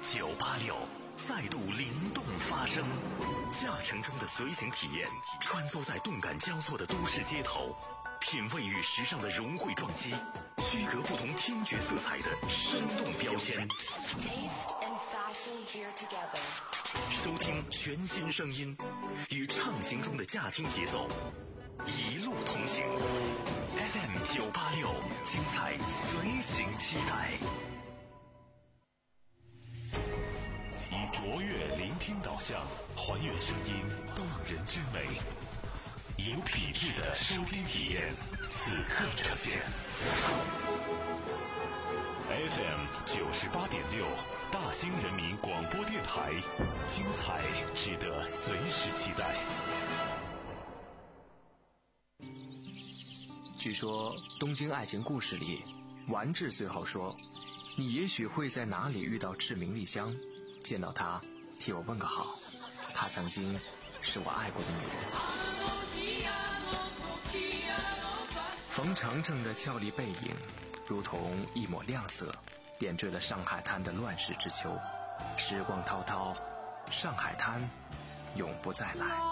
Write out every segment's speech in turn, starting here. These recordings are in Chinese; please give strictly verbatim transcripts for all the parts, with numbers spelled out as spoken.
九八六再度灵动发声，驾乘中的随行体验，穿梭在动感交错的都市街头，品味与时尚的融汇撞击，区隔不同听觉色彩的生动标签。收听全新声音，与畅行中的驾听节奏，一路同行。F M 九八六，精彩随行期待。以卓越聆听导向，还原声音动人之美，有品质的收听体验，此刻呈现。F M 九十八点六，大兴人民广播电台，精彩值得随时期待。 据说《东京爱情故事》里，丸治最后说：“你也许会在哪里遇到志明丽香，见到她，替我问个好。她曾经是我爱过的女人。”冯程程的俏丽背影，如同一抹亮色，点缀了上海滩的乱世之秋。时光滔滔，上海滩永不再来。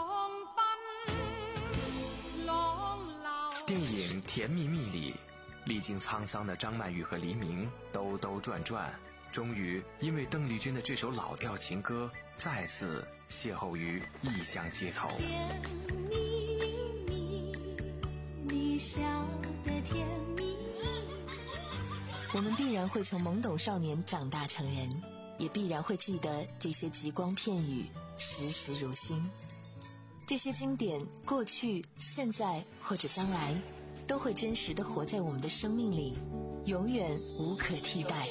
电影《甜蜜蜜》里，历经沧桑的张曼玉和黎明兜兜转转，终于因为邓丽君的这首老调情歌，再次邂逅于异乡街头。 甜蜜蜜，你笑得甜蜜。 我们必然会从懵懂少年长大成人，也必然会记得这些极光片语，时时如新。这些经典，过去、现在或者将来，都会真实地活在我们的生命里，永远无可替代。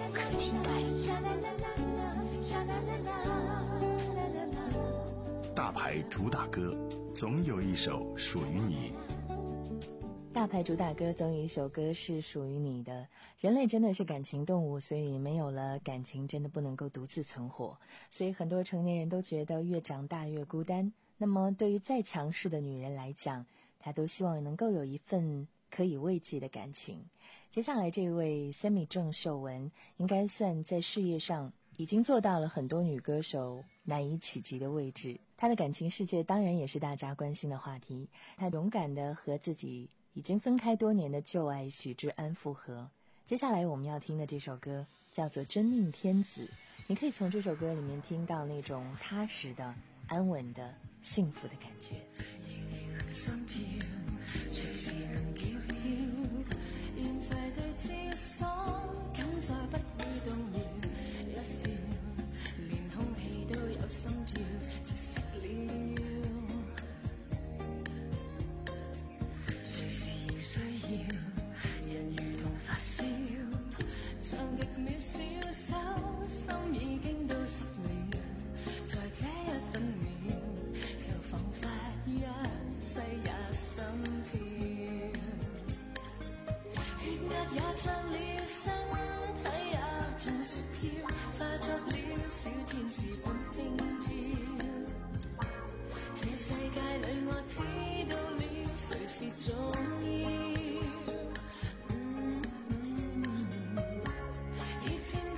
大牌主打歌，总有一首属于你。 大牌主打歌总有一首歌是属于你的。人类真的是感情动物，所以没有了感情真的不能够独自存活，所以很多成年人都觉得越长大越孤单。那么对于再强势的女人来讲，她都希望能够有一份可以慰藉的感情。接下来这位 Sammy 郑秀文应该算在事业上已经做到了很多女歌手难以企及的位置。她的感情世界当然也是大家关心的话题。她勇敢地和自己已经分开多年的旧爱许志安复合。接下来我们要听的这首歌叫做《真命天子》，你可以从这首歌里面听到那種踏實的、安穩的、幸福的感覺。 心跳隨時能叫囂，現在對照所感再不會動搖，一笑連空氣都有心跳，窒息了。隨時仍需要人如同發燒，像極渺小手，心已經都濕了，在這一分秒就彷彿一切也心照，血壓也漲了，身體也像雪飄，化作了小天使般輕佻。這世界裏我知道了誰是重要，嗯嗯，已漸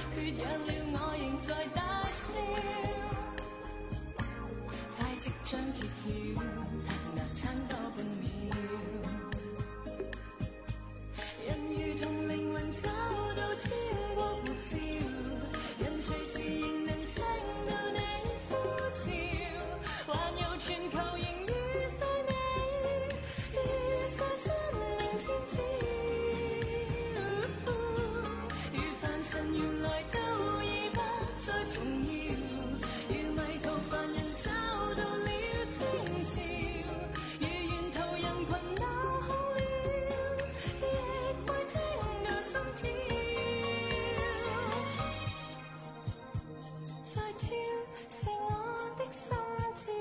缺氧了我仍在大笑，快即將揭曉，難撐多半秒，人如同靈魂找到天國護照，人隨時仍能聽到你呼召，環遊全球仍遇上你，遇上真命天子，如凡塵原來都已不再重要，如迷途凡人找到了徵兆，如沿途人群鬧好了，亦會聽到心跳，在跳是我的心跳。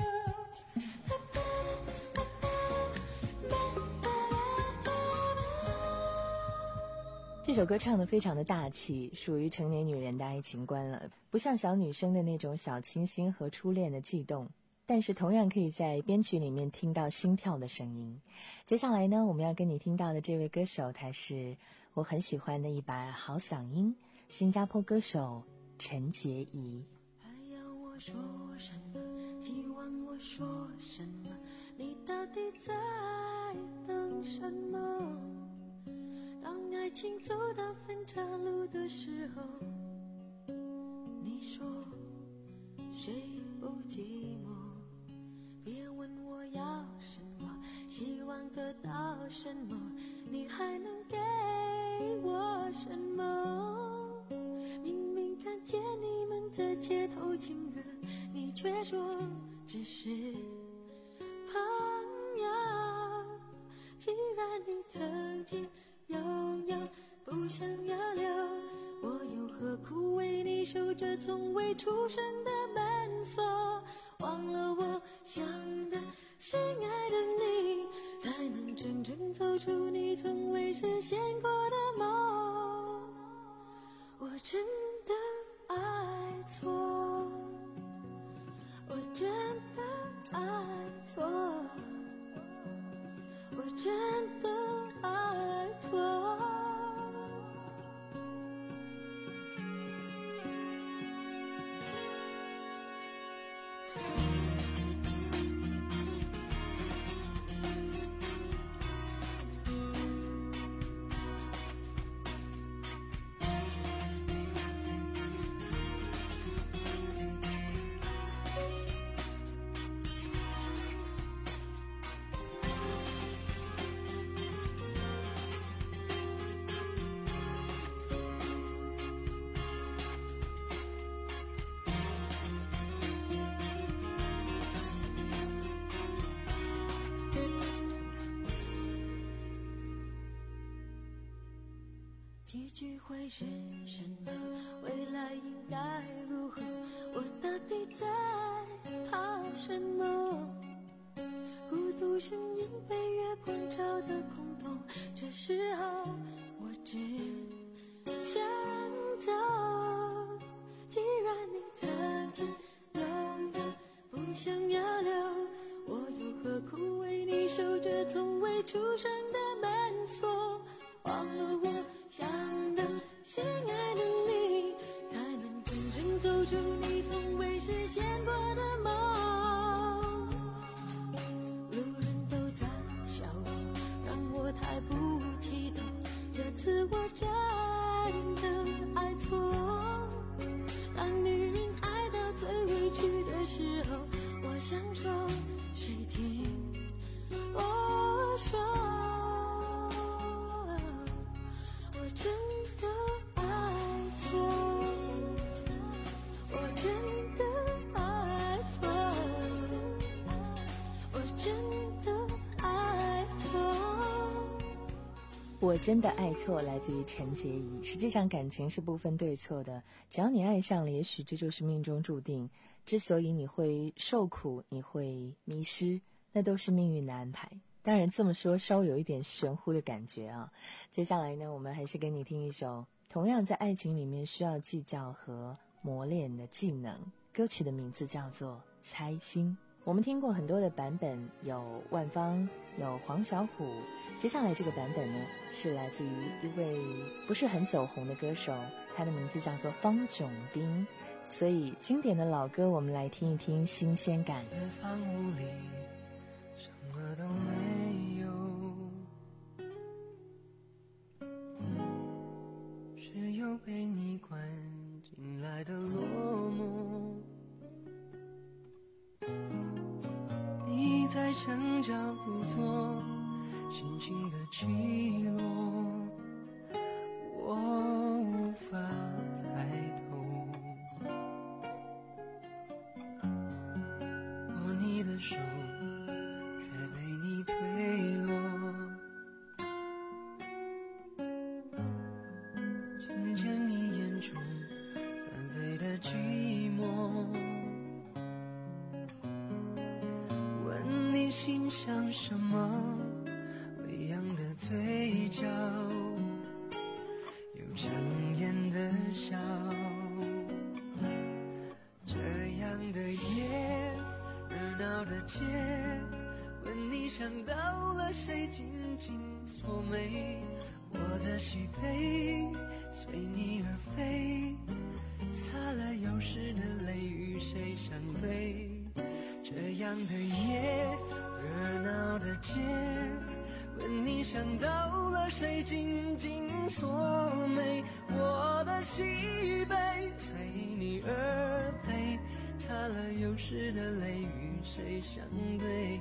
这首歌唱得非常的大气，属于成年女人的爱情观了，不像小女生的那种小清新和初恋的悸动，但是同样可以在编曲里面听到心跳的声音。接下来呢，我们要跟你听到的这位歌手，他是我很喜欢的一把好嗓音，新加坡歌手陈洁仪。 还要我说什么？希望我说什么？你到底在等什么？当爱情走到分岔路的时候，你说谁不寂寞？别问我要什么，希望得到什么，你还能给我什么？明明看见你们在街头亲热，你却说只是朋友。既然你曾经拥有，不想要留，我又何苦为你守着从未出生的门锁？忘了我想的心爱的你，才能真正走出你从未实现过的梦。我真的爱错，我真的爱错，我真的爱错。结局会是什么？未来应该如何？我到底在怕什么？孤独声音被月光照得空洞，这时候我只想走。既然你曾经拥有，不想要留，我又何苦为你守着从未出生的门锁？忘了我想的心爱的你，才能真正走出你从未实现过的梦。路人都在笑我，让我太不激动，这次我真的爱错。当女人爱到最委屈的时候，我想说谁听我说，我真的爱错，我真的爱错，我真的爱错。 我真的爱错来自于陈洁仪。实际上感情是不分对错的，只要你爱上了，也许这就是命中注定。之所以你会受苦，你会迷失，那都是命运的安排。当然这么说稍有一点玄乎的感觉啊。接下来呢，我们还是给你听一首同样在爱情里面需要计较和磨练的技能，歌曲的名字叫做《猜心》。我们听过很多的版本，有万芳，有黄小琥， 接下来这个版本呢，是来自于一位不是很走红的歌手，他的名字叫做方炯斌。所以经典的老歌，我们来听一听新鲜感。 这房屋里什么都没有，只有被你关进来的落寞。你在墙角独坐，心情的起落，我无法猜透。握你的手，却被你推落，听见你眼中纷飞的寂寞，问你心想什么，微扬的嘴角，有强颜的笑。这样的夜，热闹的街，问你想到了谁，紧紧锁眉，我的喜悲随你而飞，擦了有时的泪与谁相对。这样的夜，热闹的街，问你想到了谁，紧紧锁眉，我的喜悲随你而飞，擦了有时的泪与谁相对。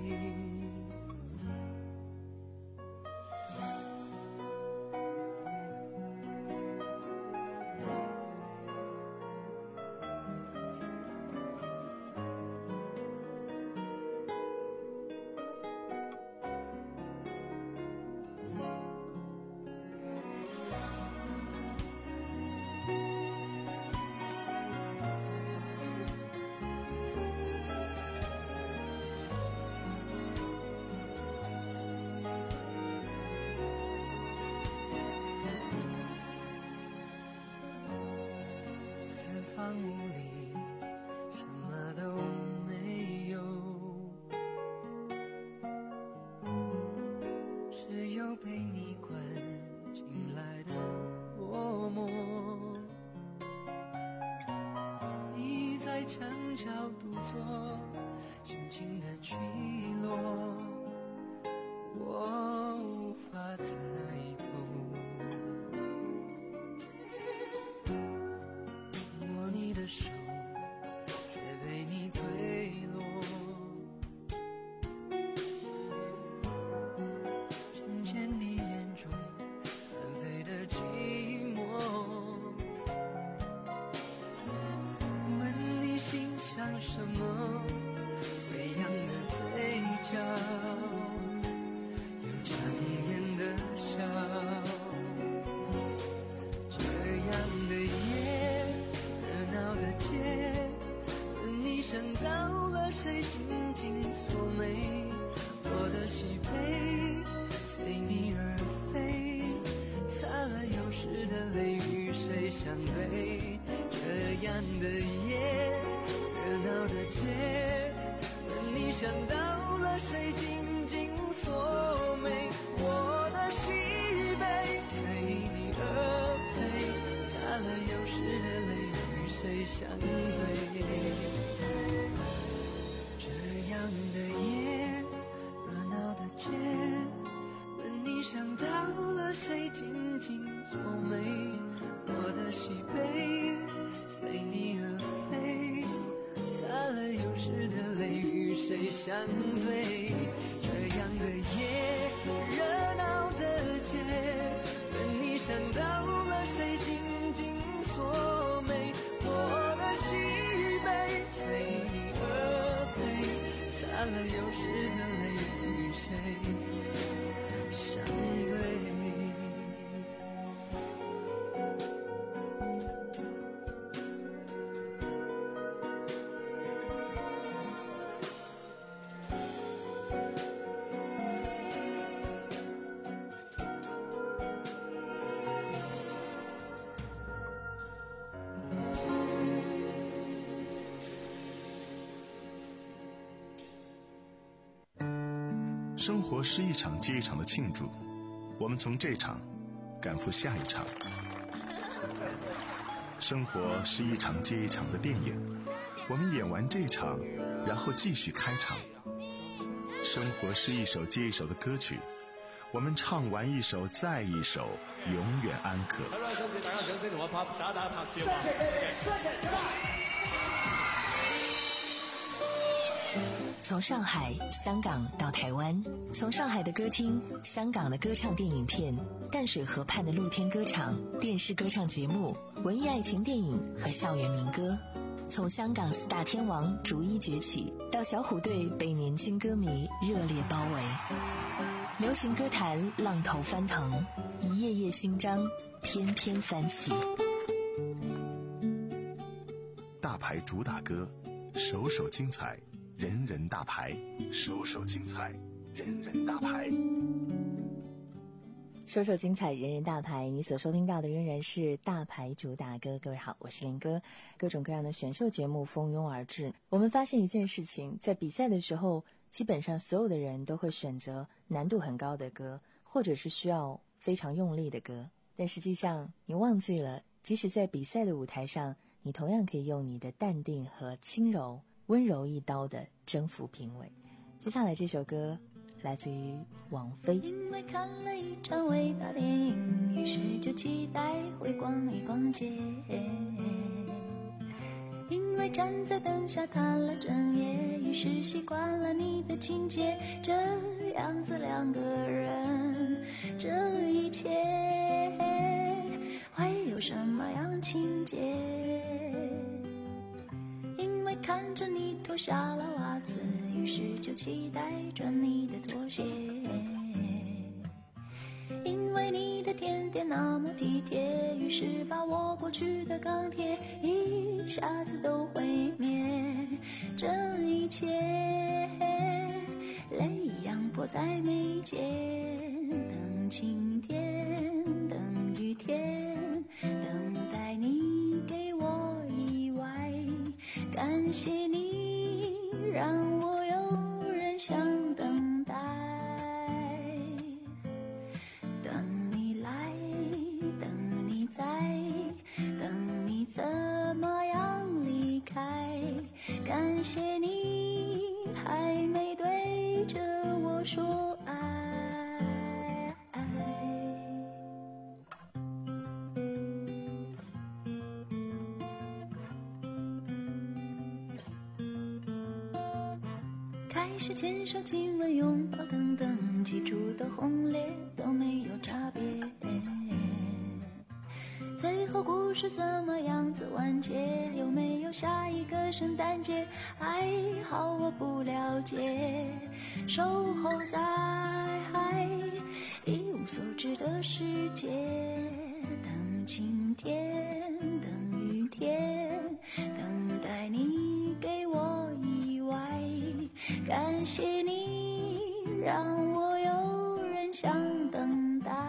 房屋里什么都没有，只有被你关进来的落寞。你在墙角独坐，心情的起落，我无法猜透。手却被你推落，听见你眼中纷飞的寂寞，问你心想什么，微扬的嘴角，有强颜的笑。这样的夜，问你想到了谁，紧紧锁眉，我的喜悲随你而飞，擦了有时的泪与谁相对。这样的夜，热闹的街，问你想到了谁，紧紧锁眉，我的喜悲随你而飞，擦了有时的泪谁相对。这样的夜，热闹的街，问你想到了谁，紧紧锁眉，我的喜悲随你而飞，擦了有时的泪与谁相对。这样的夜，热闹的街，问你想到了谁，紧紧锁眉，我的喜悲随你而飞，擦了有时的泪与谁相对。 生活是一场接一场的庆祝， 我们从这场赶赴下一场。生活是一场接一场的电影，我们演完这场，然后继续开场。生活是一首接一首的歌曲，我们唱完一首再一首，永遠安可。 好啦，上次大家掌聲同我拍打打拍照啊！ 从上海、香港到台湾，从上海的歌厅、香港的歌唱电影片、淡水河畔的露天歌场、电视歌唱节目、文艺爱情电影和校园民歌，从香港四大天王逐一崛起，到小虎队被年轻歌迷热烈包围。流行歌坛浪头翻腾，一页页新章翩翩翻起。 大牌主打歌，首首精彩，人人大牌，首首精彩，人人大牌。 首首精彩，人人大牌。你所收听到的仍然是大牌主打歌。各位好，我是林哥。各种各样的选秀节目蜂拥而至，我们发现一件事情，在比赛的时候，基本上所有的人都会选择难度很高的歌，或者是需要非常用力的歌。但实际上你忘记了，即使在比赛的舞台上，你同样可以用你的淡定和轻柔温柔一刀的征服评委。接下来这首歌来自于王菲。 因为看了一场伟大电影，于是就期待会逛一逛街。因为站在灯下谈了整夜，于是习惯了你的情节。这样子两个人，这一切会有什么样情节？因为看着你脱下了袜子，于是就期待穿你的拖鞋。因为你的甜点那么体贴，于是把我过去的钢铁一下子都毁灭。这一切泪一样迫在眉间，等晴天，等雨天，等待你给我意外。感谢你让我有人想等待，等你来，等你在，等你怎么样离开。感谢你还没对着我说爱。开始牵手亲吻拥抱等等，起初的轰烈都没有差别。最后故事怎么样子完结，有没有下一个圣诞节，还好我不了解。守候在一无所知的世界，等晴天，等雨天，等待你给我意外。感谢你让我有人想等待，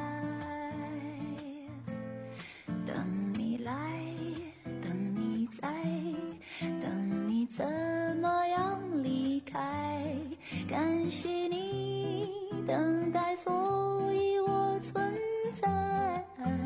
等你来，等你在，等你怎么样离开。感谢你等待，所以我存在。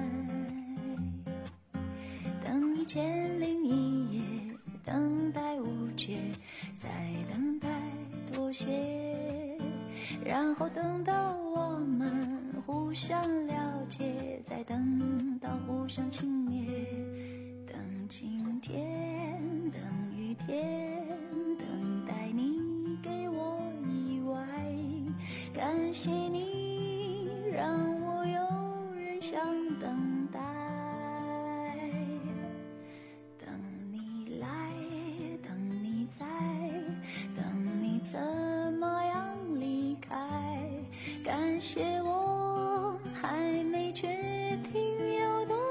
等一千零一夜，等待无解，再等待妥协，然后等到我们互相了解，再等到互相轻蔑。等晴天，等雨天，等待你给我意外。感谢你让我有人想等待，等你来，等你在，等你怎么样离开。感谢我还没决定有多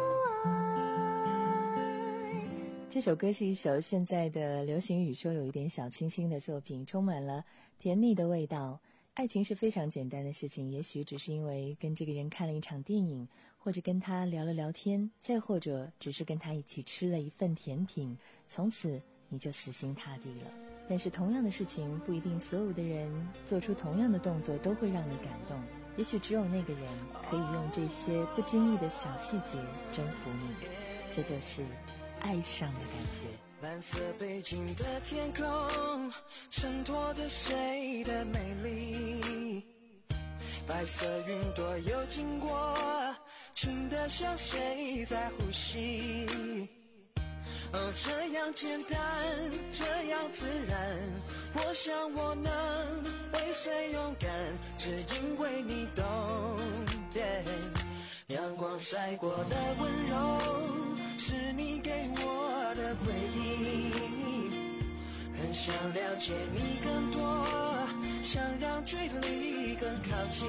爱。 这首歌是一首现在的流行语说有一点小清新的作品，充满了甜蜜的味道。爱情是非常简单的事情，也许只是因为跟这个人看了一场电影，或者跟他聊了聊天，再或者只是跟他一起吃了一份甜品，从此你就死心塌地了。但是同样的事情，不一定所有的人做出同样的动作都会让你感动。 也许只有那个人可以用这些不经意的小细节征服你，这就是爱上的感觉。 蓝色背景的天空衬托着谁的美丽，白色云朵又经过，轻得像谁在呼吸。哦，这样简单，这样自然，我想我能为谁勇敢，只因为你懂。yeah. 阳光晒过的温柔，是你给我的回忆，很想了解你更多，想让距离更靠近。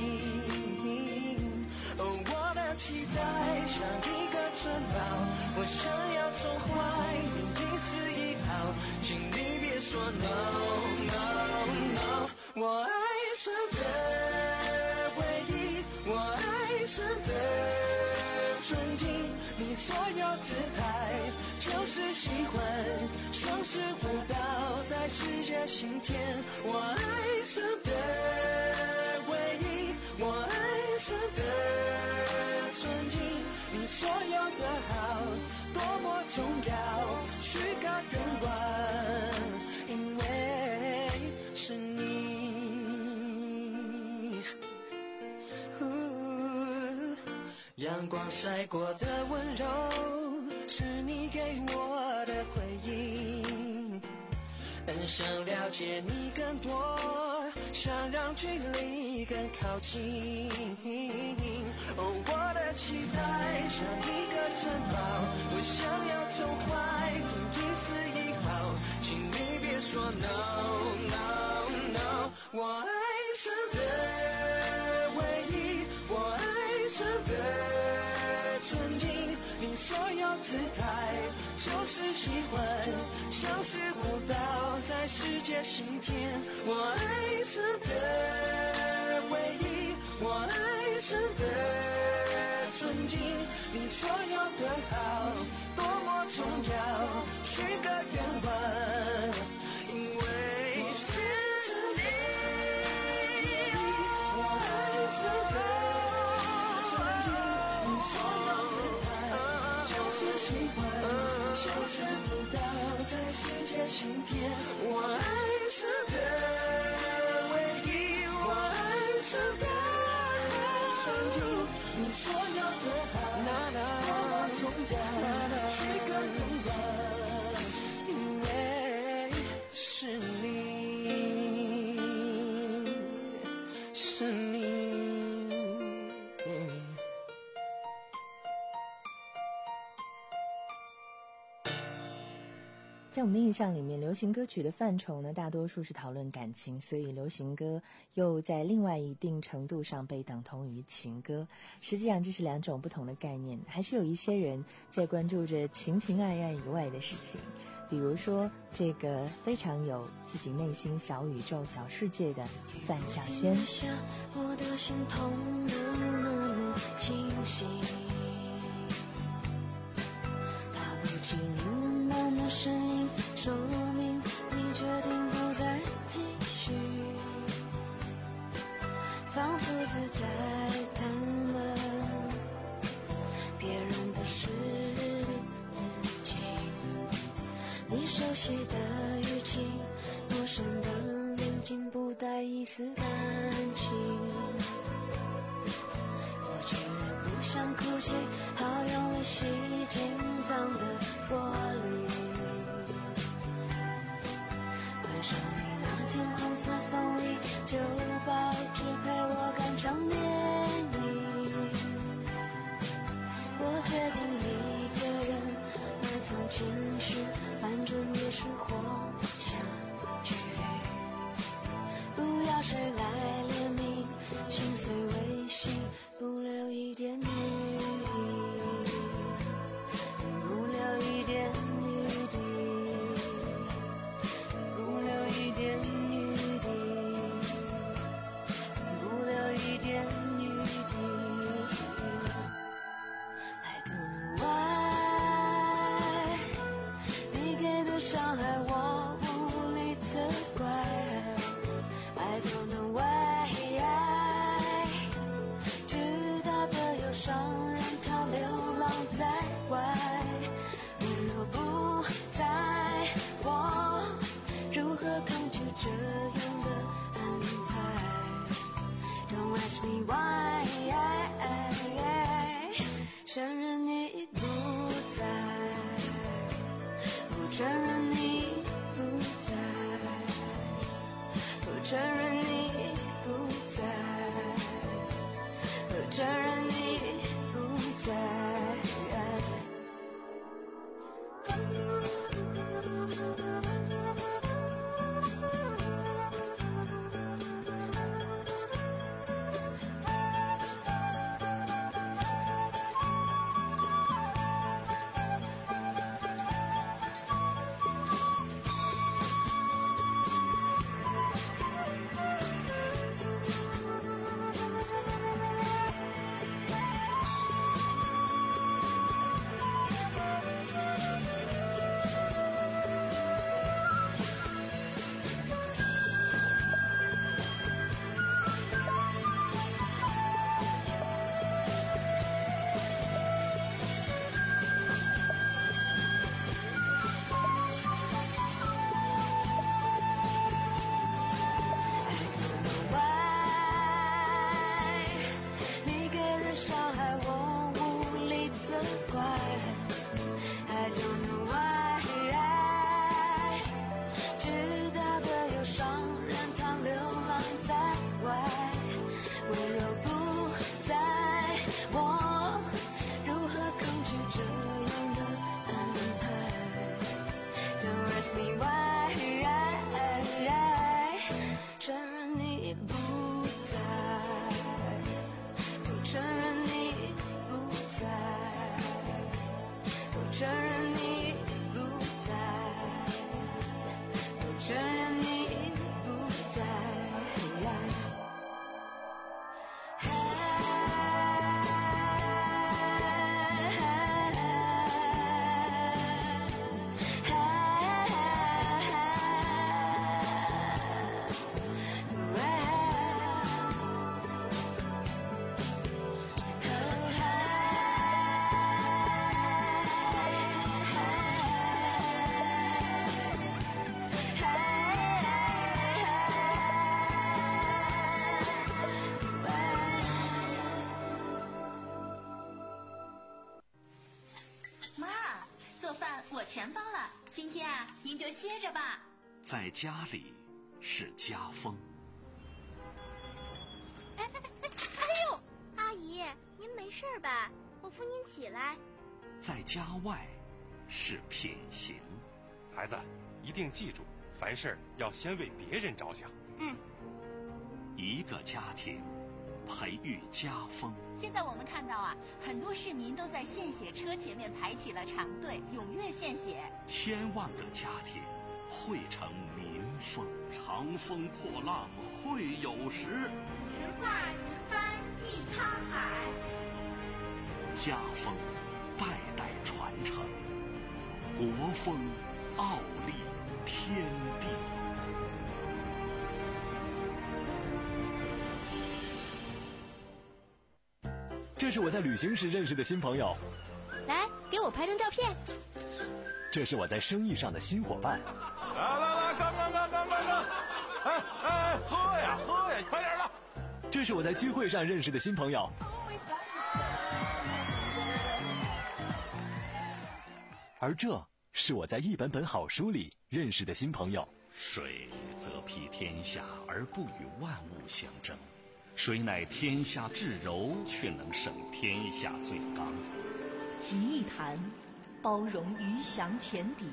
哦，我的期待像一个城堡，我想要从怀里一丝一毫，请你别说 no no no。 我爱上的唯一，我爱上的纯净，你所有姿态就是喜欢，像是舞蹈在世界心田。我爱上的唯一，我爱上的纯净，你所有的好多么重要，许个愿望，因为是你。阳光晒过的温柔，是你给我的回忆，很想了解你更多，想让距离更靠近。哦，我的期待像一个城堡，我想要从怀中一丝一毫，请你别说 no no no。 我爱上的唯一，我爱上的纯净，你所有姿态就是喜欢，像是舞蹈在世界心田。我爱上的唯一，我爱上的纯净，你所有的好多么重要，许个愿望，因为是你。我爱上的纯净，你所有姿态就是喜欢，像是舞蹈在世界心田。我爱上的唯一，我爱上的纯净，你所有的好多么重要，许个愿望，因为是你，是你。 在我们的印象里面，流行歌曲的范畴呢，大多数是讨论感情，所以流行歌又在另外一定程度上被等同于情歌。实际上这是两种不同的概念，还是有一些人在关注着情情爱爱以外的事情，比如说这个非常有自己内心小宇宙小世界的范晓萱。 我的心痛得那么清晰，他不经意冷淡的声音说明你决定不再继续，仿佛是在谈论别人的事情，你熟悉的语气，陌生的眼睛，不带一丝感情，我却忍不想哭泣，好用力吸紧脏的玻璃，换上你那件红色风衣，旧报纸陪我赶场电影，我决定一个人埋藏情绪，反正也是活下去，不要谁来怜悯，心碎微心，不留一点余地，不留一点余地，不留一点余地，不留一点余地。I don't know why， 你给的伤害我无力责怪。I don't know why， me why。承认你不在，不承认你不在，不承认你不在，不承认你不在。 全包了，今天啊，您就歇着吧。 在家里是家风。 哎哎哎哎呦，阿姨，您没事吧？我扶您起来。 在家外是品行。 孩子，一定记住，凡事要先为别人着想。 嗯。 一个家庭培育家风。 现在我们看到啊，很多市民都在献血车前面排起了长队，踊跃献血。 千万个家庭汇成民风，长风破浪会有时， 直挂云帆济沧海。 家风代代传承，国风傲立天地。 这是我在旅行时认识的新朋友， 来给我拍张照片。 这是我在生意上的新伙伴。 来来来，干干干干干干！哎哎，喝呀喝呀，快点的！ 这是我在聚会上认识的新朋友。而这是我在一本本好书里认识的新朋友。 水则披天下而不与万物相争，谁乃天下至柔，却能胜天下最刚。 集一坛，包容鱼翔浅底；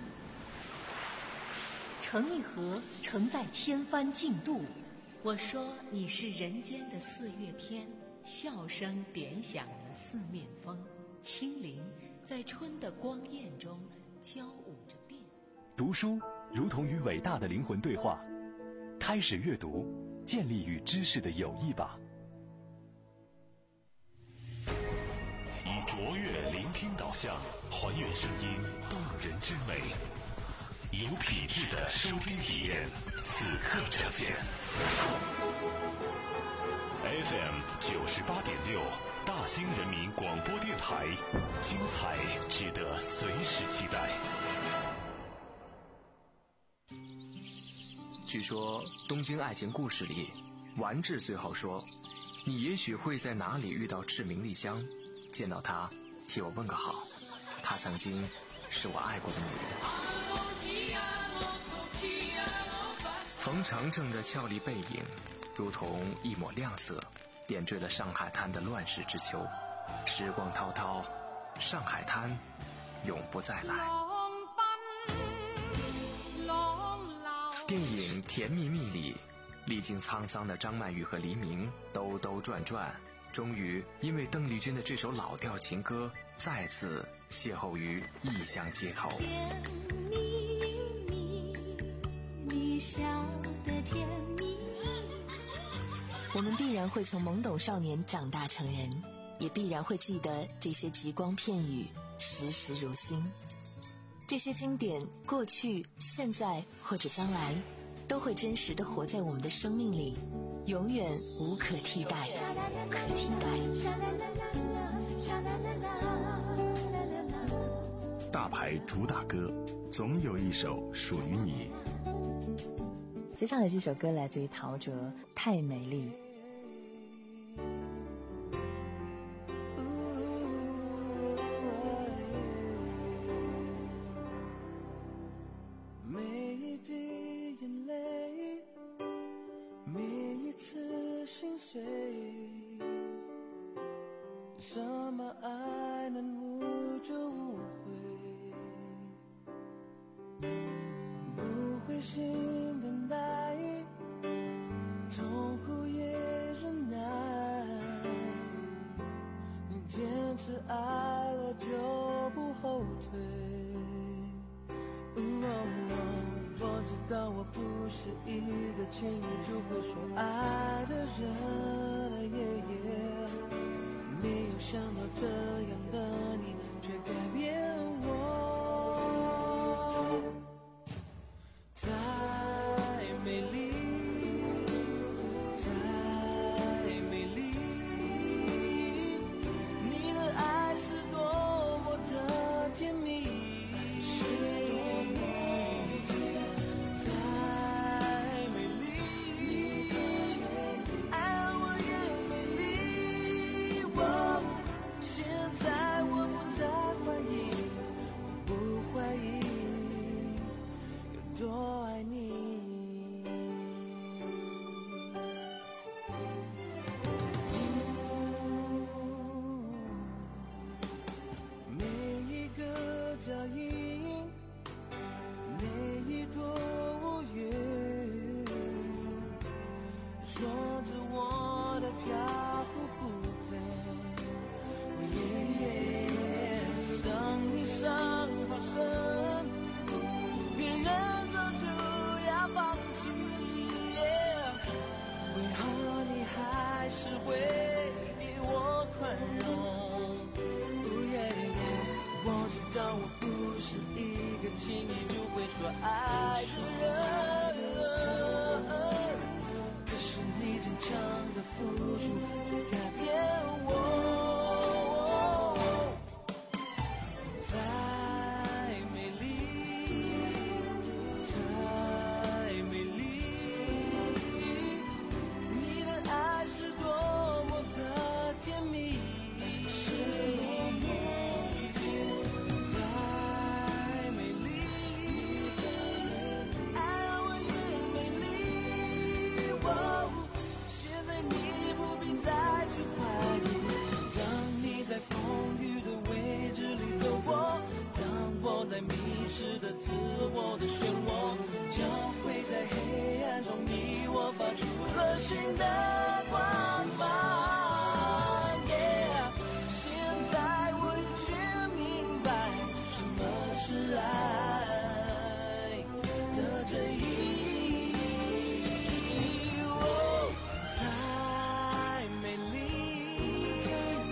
盛一盒，盛在千帆竞渡。 我说你是人间的四月天，笑声点响了四面风，清灵在春的光艳中交舞着变。 读书如同与伟大的灵魂对话，开始阅读，建立与知识的友谊吧。 以卓越聆听导向，还原声音动人之美，有品质的收听体验，此刻呈现。F M 九十八点六，大兴人民广播电台，精彩值得随时期待。 据说《东京爱情故事》里，丸治最后说：“你也许会在哪里遇到志明丽香，见到她，替我问个好。她曾经是我爱过的女人。”冯程程的俏丽背影，如同一抹亮色，点缀了上海滩的乱世之秋。时光滔滔，上海滩永不再来。电影《甜蜜蜜》里，历经沧桑的张曼玉和黎明兜兜转转，终于因为邓丽君的这首老调情歌，再次邂逅于异乡街头。 甜蜜蜜，你笑得甜蜜。 我们必然会从懵懂少年长大成人，也必然会记得这些极光片语，时时如新。这些经典，过去、现在或者将来，都会真实地活在我们的生命里，永远无可替代。 大牌主打歌，总有一首属于你。 接下来这首歌来自于陶喆，《太美丽》。 每一滴眼泪，每一次心碎，什么爱能无就无悔？把心等待，痛苦也忍耐，你坚持爱了就不后退。哦哦，我知道我不是一个轻易就会说爱的人，耶耶，没有想到这样的你却改变我。太美丽，太美丽，你的爱是多么的甜蜜，是多么的太美丽，爱我也美丽。我现在我不再怀疑，我不怀疑有多爱你。每一个脚印，每一朵乌云，说着我的漂浮不退。当你伤好深，别人早就要放弃，为何你还是会给我宽容？我知道我不是一个轻易就会说爱的人，可是你坚强的付出却改变我。太美丽，太美丽，你的爱是多么的甜蜜，是多么太美丽，爱我也美丽。哦，现在你不必再去怀疑，当你在风雨的位置里走过，当我在迷失的自我的漩涡，将会在黑暗中你我发出了新的光芒。Yeah， 现在我已全明白什么是爱的真意。哦，太美丽，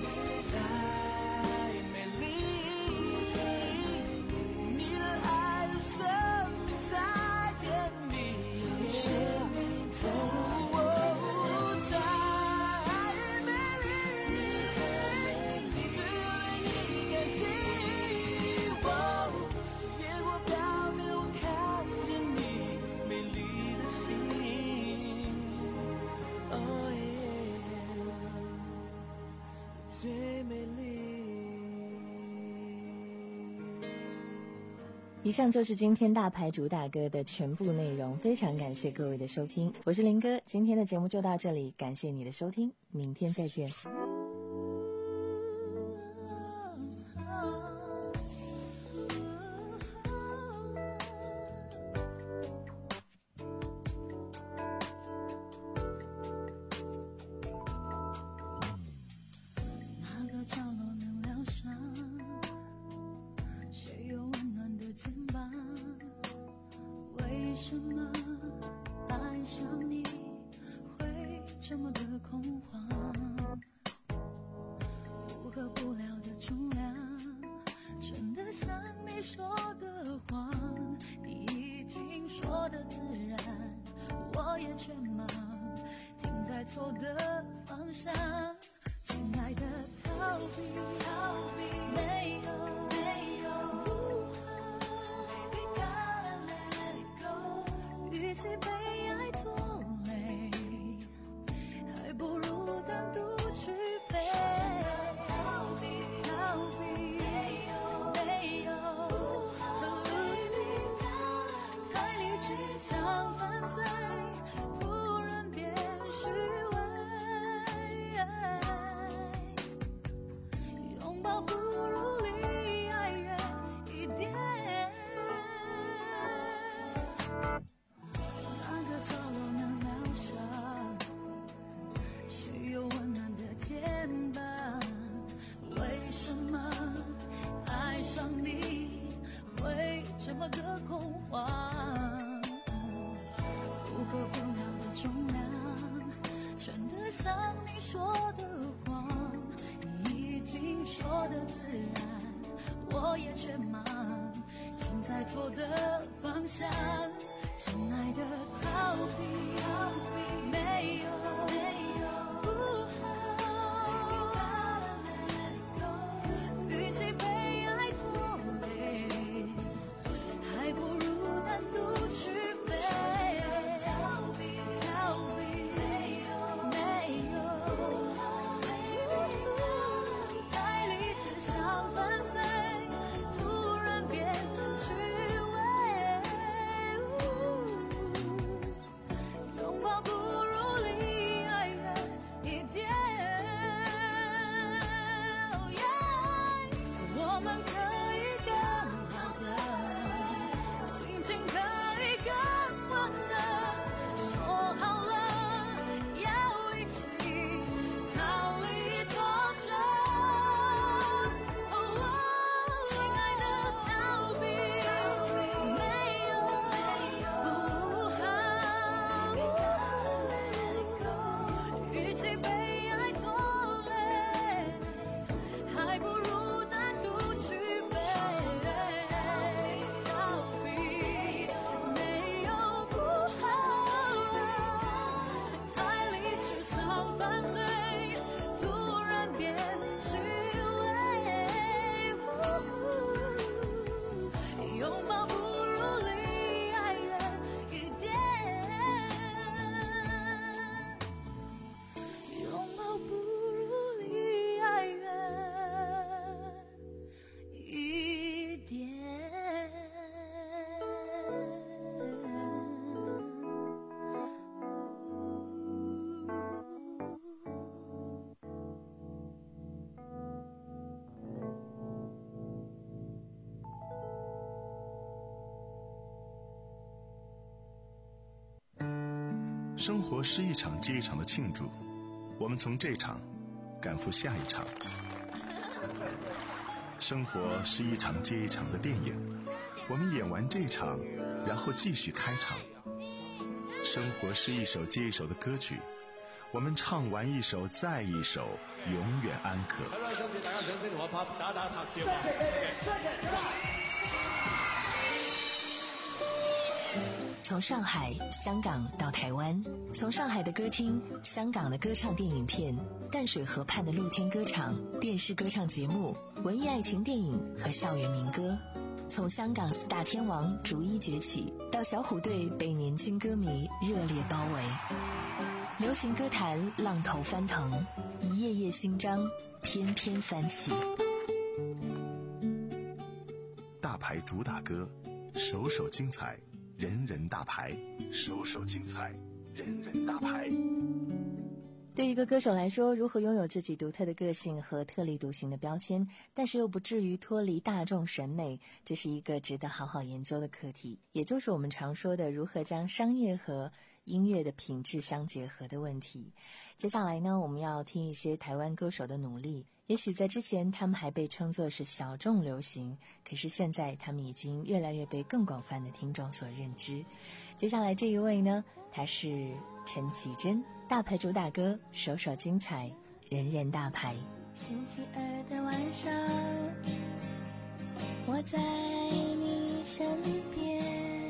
太美丽，你的爱的生命太甜蜜，哦，太美丽，只为你感激。哦，越过表面我看见你美丽的心。哦耶，最美丽。 以上就是今天大牌主打歌的全部内容，非常感谢各位的收听，我是林哥，今天的节目就到这里，感谢你的收听，明天再见。 哪个角落能疗伤？谁有温暖的肩膀？为什么爱上你会这么的恐慌？负荷不了的重量，真的像你说的谎。你已经说的自然，我也全忙，停在错的方向。亲爱的，逃避，逃避，没有，没有，Baby gotta let it go。与其被爱拖累，还不如单独去飞。逃避，逃避，没有，没有，太理智像犯罪，突然变虚伪。拥抱不如离爱远一点。 话，负荷不了的重量，称得上你说的谎。你已经说的自然，我也全盲，停在错的方向。亲爱的，逃避没有不好，与其被爱拖累，还不如单独去飞。逃避没有太理智想犯罪，突然变虚伪。拥抱不如离爱远一点。我们可以更好的，心情可以更稳的，说好了要一起逃离拖着。亲爱的，逃避没有不好，与其被爱拖累，还不如单独去飞。逃避没有不好，太理智想犯罪，突然变虚伪。拥抱不如离爱远一点，拥抱不如离爱远一点。 生活是一场接一场的庆祝，我们从这场赶赴下一场。生活是一场接一场的电影，我们演完这场，然后继续开场。生活是一首接一首的歌曲，我们唱完一首再一首，永遠安可。 好啦，今次大家掌聲同我拍打打拍照啊！ 从上海、香港到台湾，从上海的歌厅、香港的歌唱电影片、淡水河畔的露天歌场、电视歌唱节目、文艺爱情电影和校园民歌，从香港四大天王逐一崛起，到小虎队被年轻歌迷热烈包围，流行歌坛浪头翻腾，一页页新章翩翩翻起。 大牌主打歌，首首精彩，人人大牌，首首精彩，人人大牌。 对于一个歌手来说，如何拥有自己独特的个性和特立独行的标签，但是又不至于脱离大众审美，这是一个值得好好研究的课题，也就是我们常说的如何将商业和音乐的品质相结合的问题。接下来呢，我们要听一些台湾歌手的努力。也许在之前他们还被称作是小众流行，可是现在他们已经越来越被更广泛的听众所认知。接下来这一位呢，他是陈绮贞，大牌主打歌首首精彩，人人大牌。 星期二的晚上，我在你身边，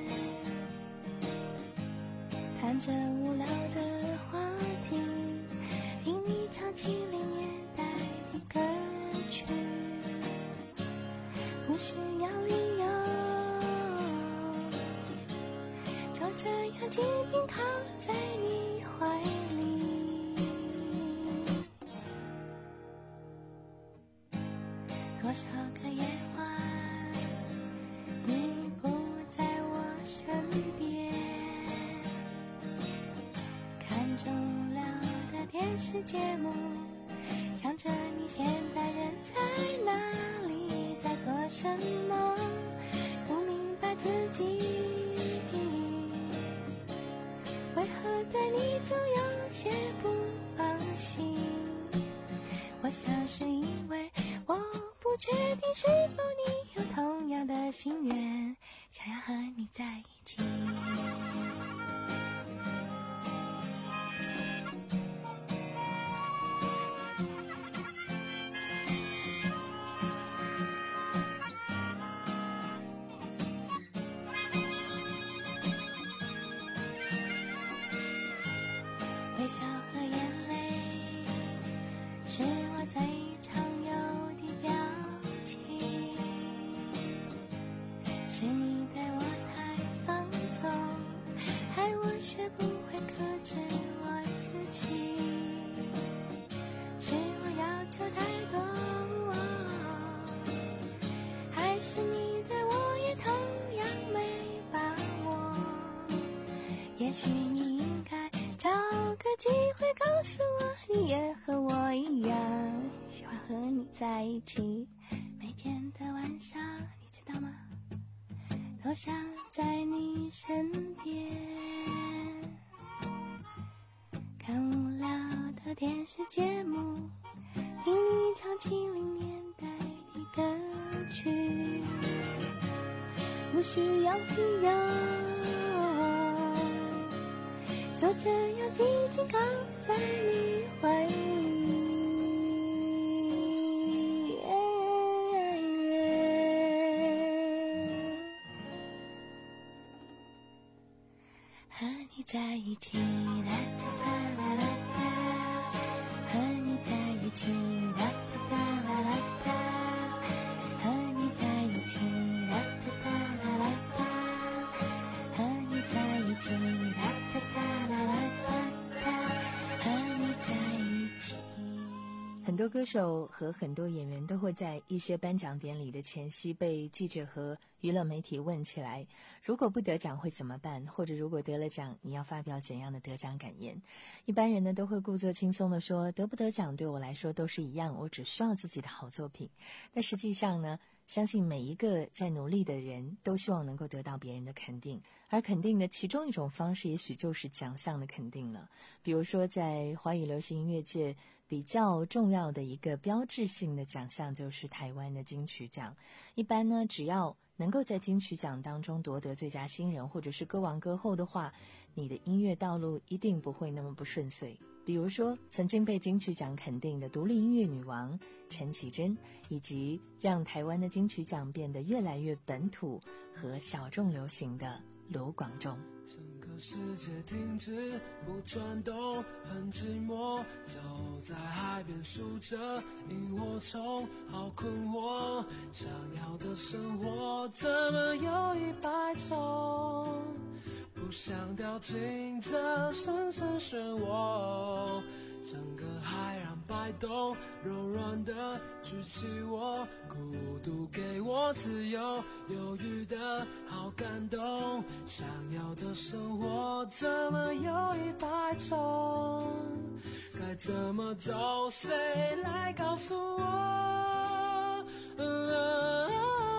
谈着无聊的话题，听你唱七零年代的歌曲，不需要理由，就这样静静靠在你怀里。多少个夜晚，你不在我身边，看着无聊的电视节目，想着你现在人在哪里，在做什么，不明白自己为何对你总有些不放心。我想是因为我不确定是否你有同样的心愿，想要和你在一起。微笑和眼泪是我最常有的表情，是你对我太放纵，害我学不会克制我自己，是我要求太多，还是你对我也同样没把握？也许你应该找个机会告诉我，你也和我一样喜欢和你在一起。每天的晚上，你知道吗？都想在你身边，看无聊的电视节目，听你唱七零年代的歌曲，不需要理由，就这样静静靠在你怀里，和你在一起，啦哒哒啦啦哒，和你在一起，啦哒哒啦啦哒，和你在一起，啦哒哒啦啦哒，和你在一起，啦哒哒啦啦哒，和你在一起。 很多歌手和很多演员都会在一些颁奖典礼的前夕被记者和娱乐媒体问起来，如果不得奖会怎么办，或者如果得了奖你要发表怎样的得奖感言。一般人呢都会故作轻松地说，得不得奖对我来说都是一样，我只需要自己的好作品。但实际上呢，相信每一个在努力的人都希望能够得到别人的肯定，而肯定的其中一种方式也许就是奖项的肯定了。比如说在华语流行音乐界比较重要的一个标志性的奖项就是台湾的金曲奖。一般呢，只要能够在金曲奖当中夺得最佳新人或者是歌王歌后的话，你的音乐道路一定不会那么不顺遂。比如说曾经被金曲奖肯定的独立音乐女王陈绮贞，以及让台湾的金曲奖变得越来越本土和小众流行的卢广仲。 整个世界停止不转动，很寂寞，走在海边数着萤火虫，好困惑，想要的生活怎么有一百种，不想掉进这深深漩涡，整个海洋摆动，柔软的举起我，孤独给我自由，犹豫的好感动，想要的生活怎么有一百种，该怎么走，谁来告诉我、嗯、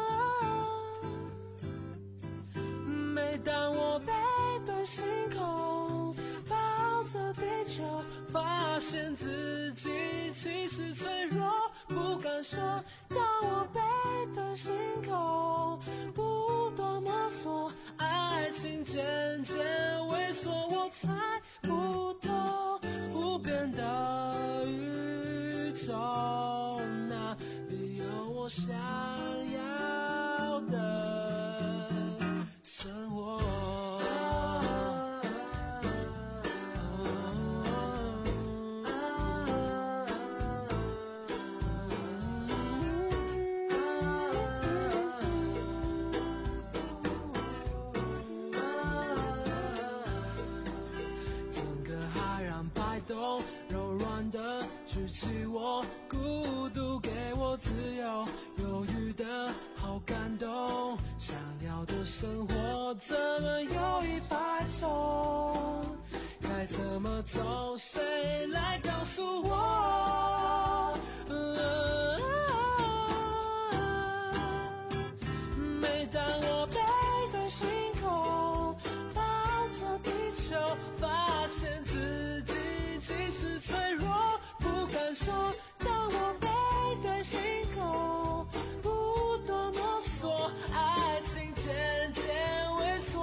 每当我背对星空，抱着地球，发现自己其实脆弱，不敢说。当我背对星空，不断摸索，爱情渐渐萎缩，我猜不透无边的宇宙，哪里有我想要的生活。柔软的举起我，孤独给我自由，犹豫的好感动，想要的生活怎么有一百种，该怎么走，谁来告诉我、嗯、每当我背对星空，抱着地球，发现自己其实脆弱，不敢说。当我背对星空，不断摸索，爱情渐渐萎缩，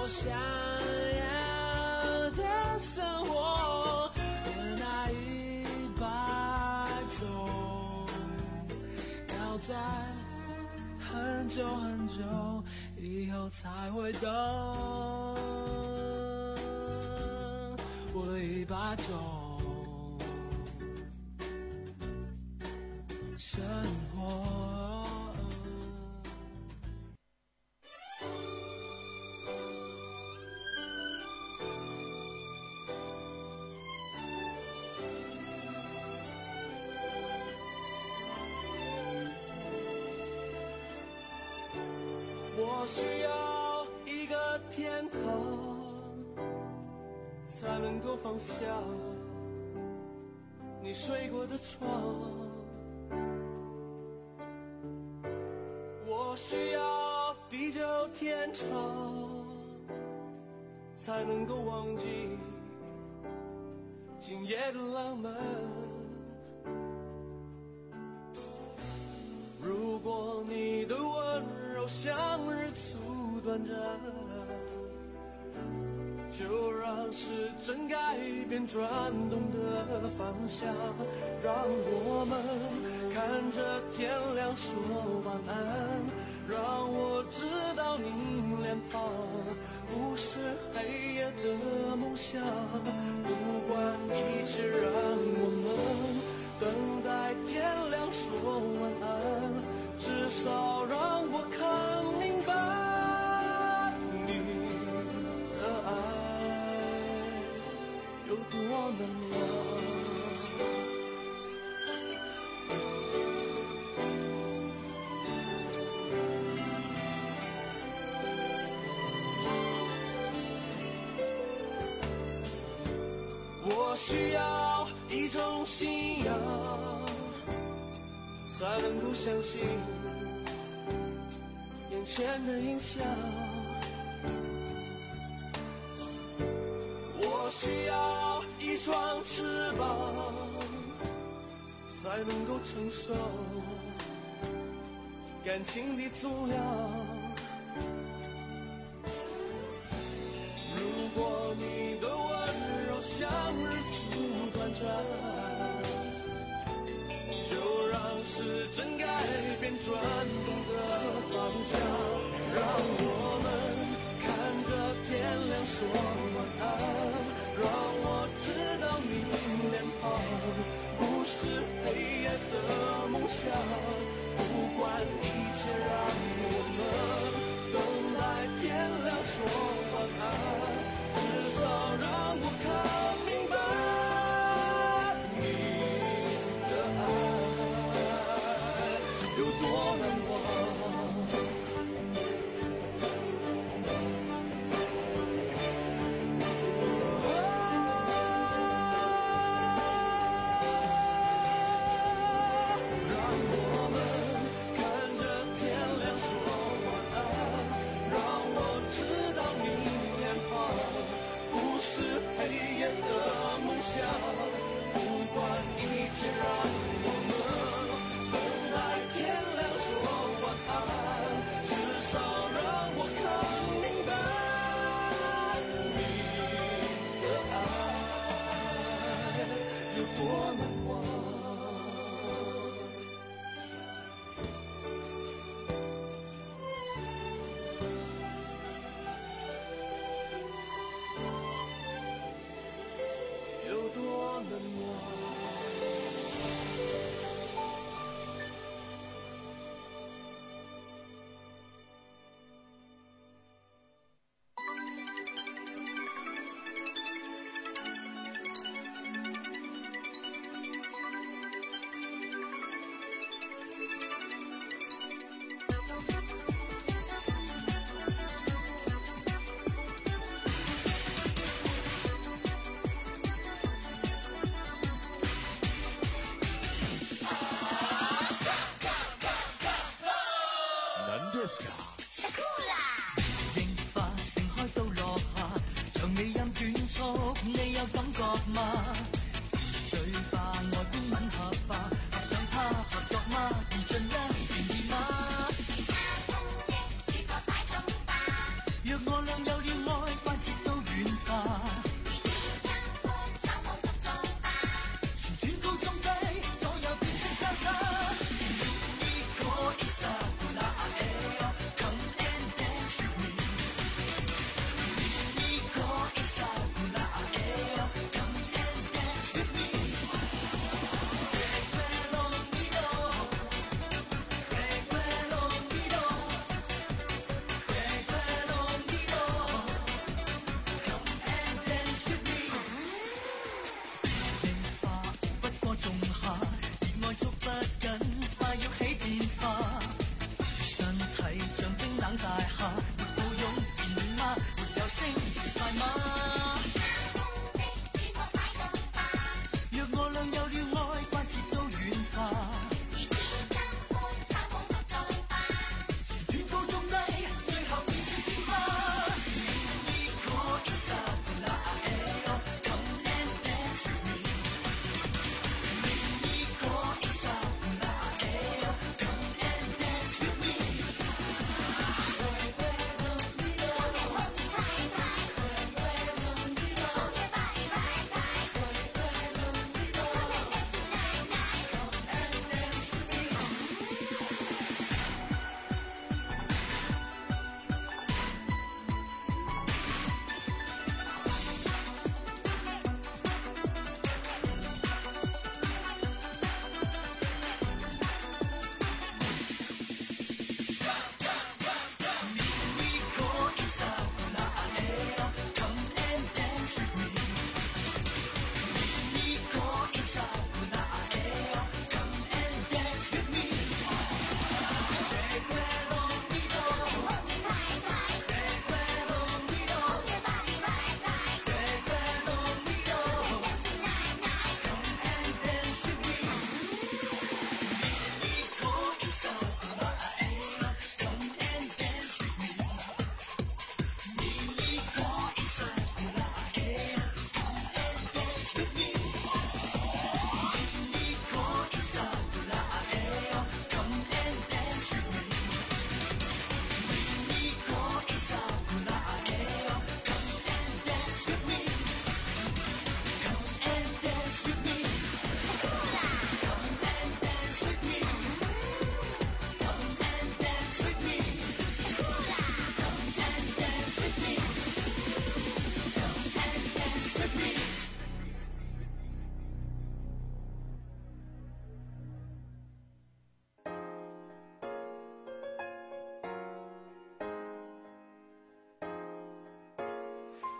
想要的生活，原来一百种，要在很久很久以后才会懂我的一百种生活。我需要一个天堂，才能够放下你睡过的床。我需要地久天长，才能够忘记今夜的浪漫。如果你的温柔像日出短暂，就让时针改变转动的方向，让我们看着天亮说晚安，让我知道你脸庞不是黑夜的梦想。不管一切，让我们等待天亮说晚安，至少让我看明白你的爱有多难忘。我需要一种信仰，才能够相信眼前的印象。我需要一双翅膀，才能够承受感情的重量。如果你的温柔像日出短暂，就让时针改变转动的方向，让我们看着天亮说晚安，让我知道你脸庞不是黑夜的梦想。不管一切，让我们等待天亮说晚安，至少让我看明白有多难忘。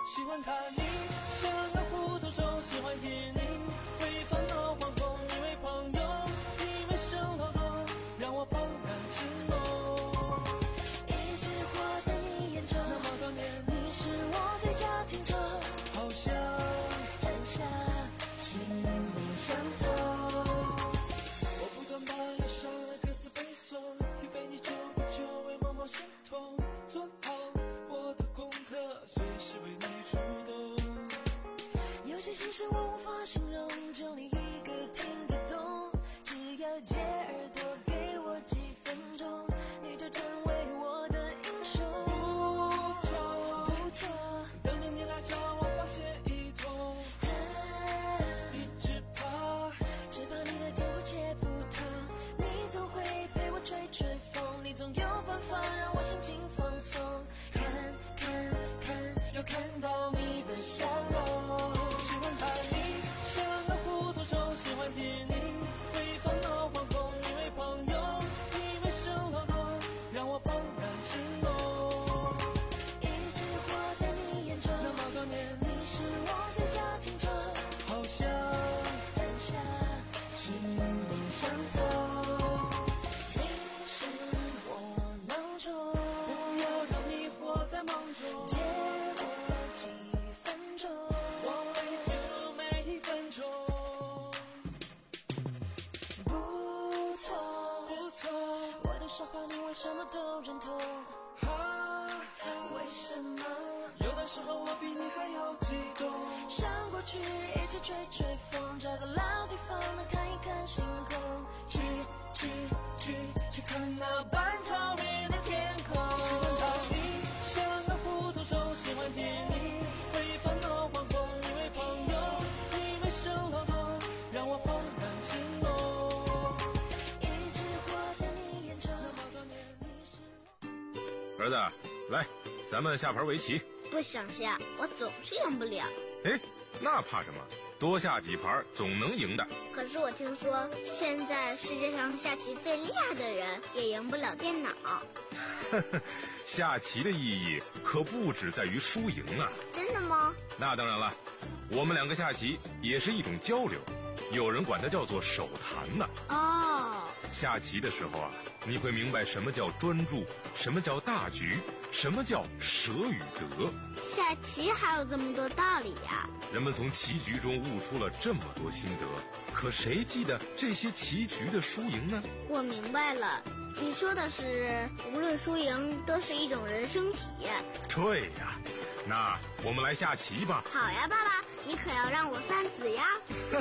喜欢看你像个糊涂虫，喜欢听你为烦恼惶恐，因为朋友，因为生活中让我怦然心动。 一直活在你眼中， 那么多年， 你是我最佳听众， 好像很像心灵相通。 我不断把忧伤的歌词背诵，预备你久不久为默默心痛，做好我的功课，随时为你出动。 有些心事我无法形容，就你一个听得懂，只要借耳朵给我几分钟，你就成为我的英雄。 不错不错， 等着你来找我发泄一通，一直怕只怕你的电话接不通，你总会对我吹吹风，你总有办法让我心情放松，看看看又看到你的笑容。 喜欢看你像个糊涂虫，喜欢听你为烦恼惶恐，因为朋友，因为生活中让我怦然心动。 一直活在你眼中， 那么多年， 你是我最佳听众， 好像很像心灵相通。你是我囊中， 不要让你活在梦中， 借我几分钟， 我会记住每一分钟。 不错不错， 我的傻话你为什么都认同？ 哈， 为什么有的时候我比你还要激动， 想过去一起吹吹风，找个老地方能看一看星空，去去去去看那半透明的天空。喜欢看你像个糊涂虫，喜欢听你为烦恼惶恐，因为朋友，因为生活中让我怦然心动。 一直活在你眼中，那么多年，你是我。 儿子，来，咱们下盘围棋。 不想下，我总是赢不了。 哎，那怕什么？多下几盘总能赢的。 可是我听说，现在世界上下棋最厉害的人也赢不了电脑。 下棋的意义可不只在于输赢啊！ 真的吗？ 那当然了，我们两个下棋也是一种交流，有人管它叫做手谈呢。 哦， 下棋的时候啊，你会明白什么叫专注，什么叫大局，什么叫舍与得。 下棋还有这么多道理呀！ 人们从棋局中悟出了这么多心得，可谁记得这些棋局的输赢呢？ 我明白了，你说的是无论输赢都是一种人生体验。 对呀，那我们来下棋吧。 好呀，爸爸，你可要让我三子呀！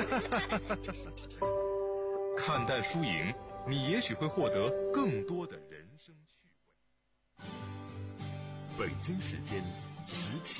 看淡输赢，你也许会获得更多的人生趣味。 北京时间十七。